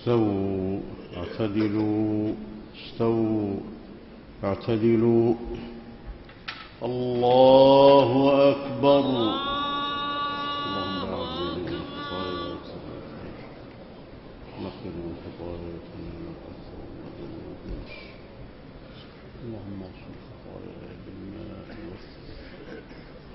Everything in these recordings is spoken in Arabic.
استووا اعتدلوا استووا اعتدلوا. الله أكبر. اللهم اغفر خطاياي بالماء والثلج.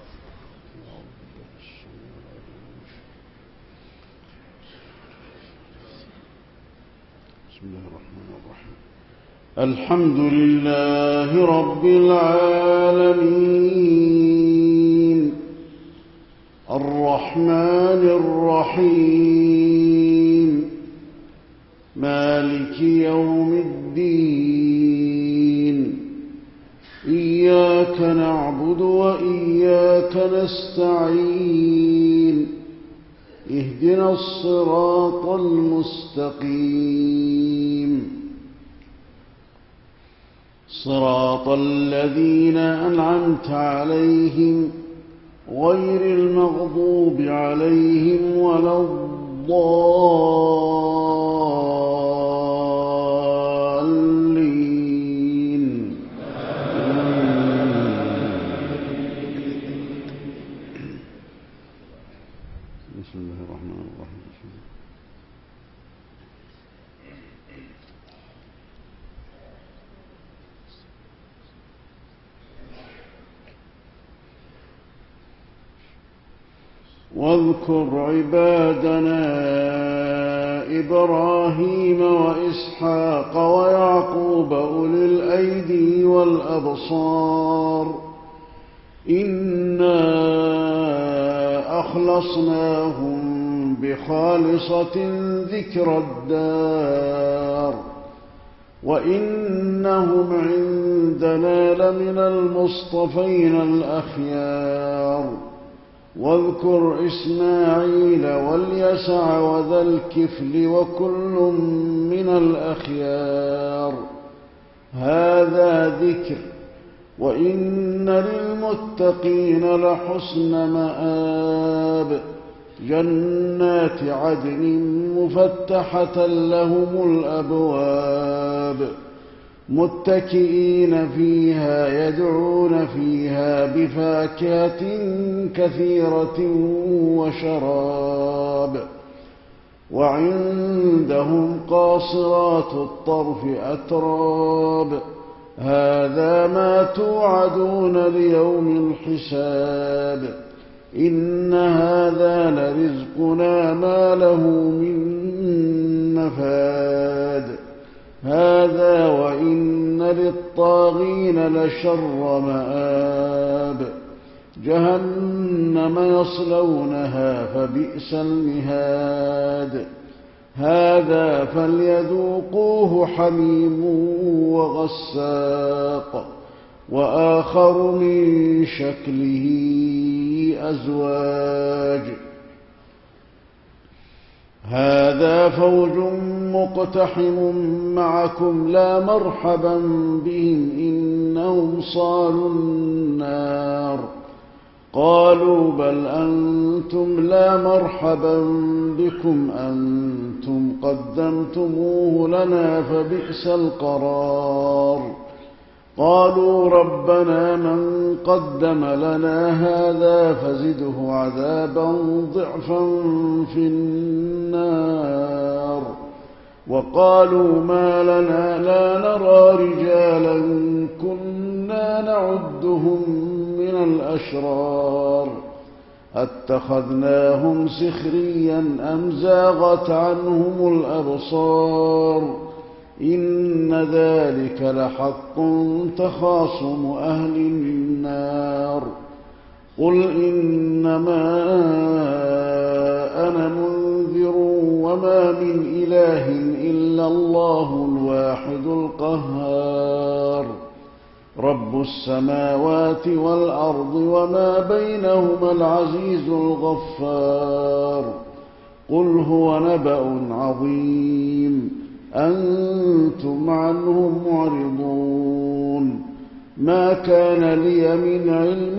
بسم الله الرحمن الرحيم. الحمد لله رب العالمين الرحمن الرحيم مالك يوم الدين. إياك نعبد وإياك نستعين. اهدنا الصراط المستقيم صراط الذين أنعمت عليهم غير المغضوب عليهم ولا الضالين. بسم الله الرحمن الرحيم. واذكر عبادنا إبراهيم وإسحاق ويعقوب أولي الأيدي والأبصار إنا أخلصناهم بخالصة ذكر الدار وإنهم عندنا لمن المصطفين الأخيار. واذكر إسماعيل واليسع وذا الكفل وكل من الأخيار. هذا ذكر وإن للمتقين لحسن مآب. جنات عدن مفتحة لهم الأبواب متكئين فيها يدعون فيها بفاكهة كثيرة وشراب. وعندهم قاصرات الطرف أتراب. هذا ما توعدون ليوم الحساب. إن هذا لرزقنا ما له من نفاد. هذا وإن للطاغين لشر مآب. جهنم يصلونها فبئس المهاد. هذا فليذوقوه حميم وغساق وآخر من شكله أزواج. هذا فوج مقتحم معكم لا مرحبا بهم إنهم صالوا النار. قالوا بل أنتم لا مرحبا بكم أنتم قدمتموه لنا فبئس القرار. قالوا ربنا من قدم لنا هذا فزده عذابا ضعفا في النار. وقالوا ما لنا لا نرى رجالا كنا نعدهم من الأشرار. أتخذناهم سخريا أم زاغت عنهم الأبصار. إن ذلك لحق تخاصم أهل النار. قل إنما أنا منذر وما من إله إلا الله الواحد القهار. رب السماوات والأرض وما بينهما العزيز الغفار. قل هو نبأ عظيم أنتم عنه معرضون. ما كان لي من علم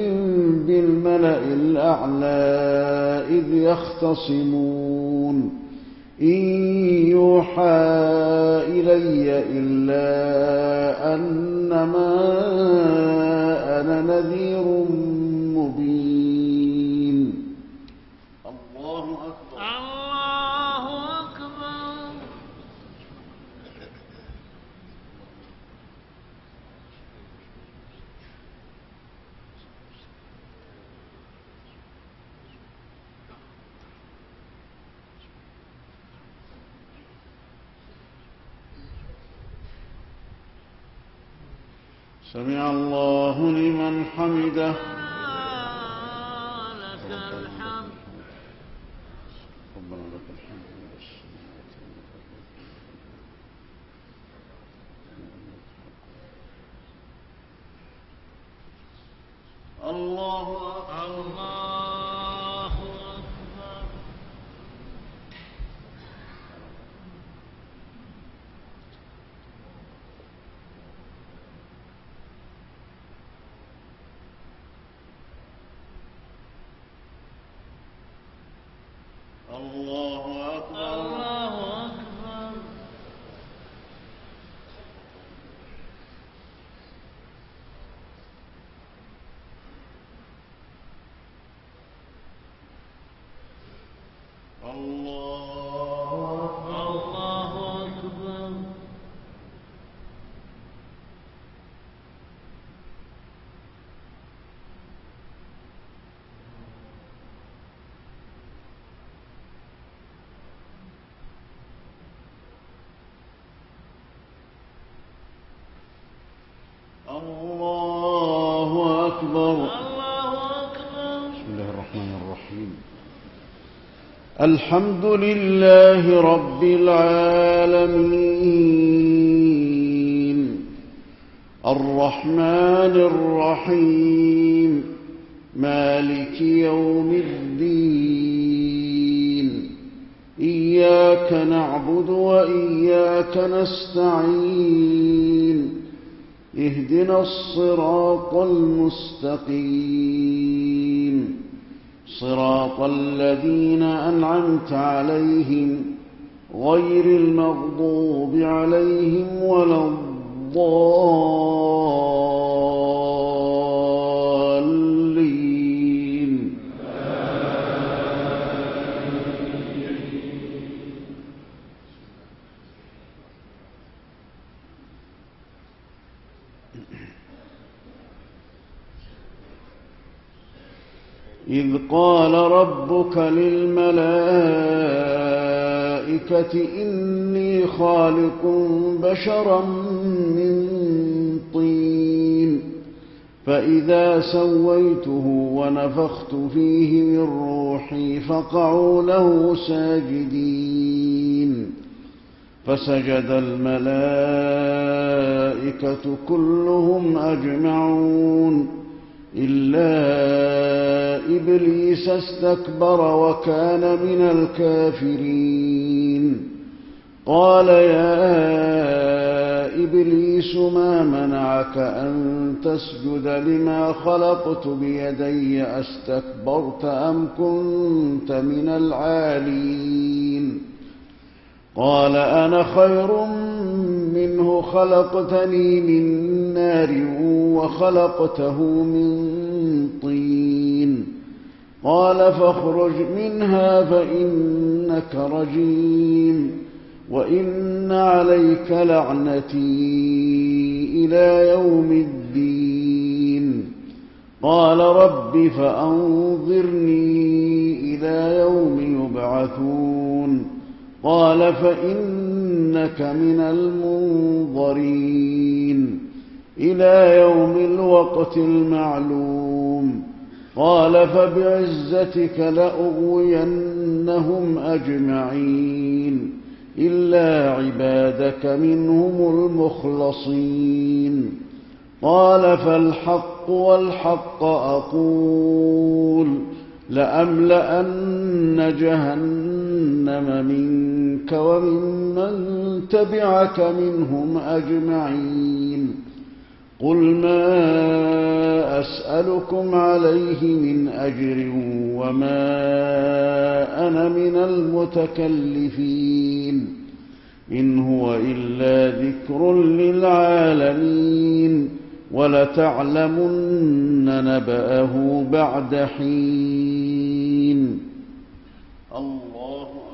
بالملأ الأعلى إذ يختصمون إن يوحى إلي إلا أنما أنا نذير مبين. الله أكبر. الله أكبر. سمع الله لمن حمده. لك الحمد. ربنا لك الحمد. الله أكبر. الله أكبر. الله أكبر. الله أكبر. الله أكبر. الله أكبر. الله أكبر. بسم الله الرحمن الرحيم. الحمد لله رب العالمين الرحمن الرحيم مالك يوم الدين إياك نعبد وإياك نستعين اهدنا الصراط المستقيم صراط الذين أنعمت عليهم غير المغضوب عليهم ولا الضالين. إذ قال ربك للملائكة إني خالق بشرا من طين فإذا سويته ونفخت فيه من روحي فقعوا له ساجدين فسجد الملائكة كلهم أجمعون إلا إبليس استكبر وكان من الكافرين. قال يا إبليس ما منعك أن تسجد لما خلقت بيدي أستكبرت أم كنت من العالين؟ قال أنا خير منه خلقتني من نار وخلقته من طين قال فاخرج منها فإنك رجيم وإن عليك لعنتي إلى يوم الدين. قال رب فأنظرني إلى يوم يبعثون قال فإنك من المنظرين إلى يوم الوقت المعلوم. قال فبعزتك لأغوينهم أجمعين إلا عبادك منهم المخلصين. قال فالحق والحق أقول لأملأن جهنم منك وممن تبعك منهم أجمعين. قل ما أسألكم عليه من أجر وما كان من المتكلفين إن هو إلا ذكر للعالمين ولتعلمن نبأه بعد حين الله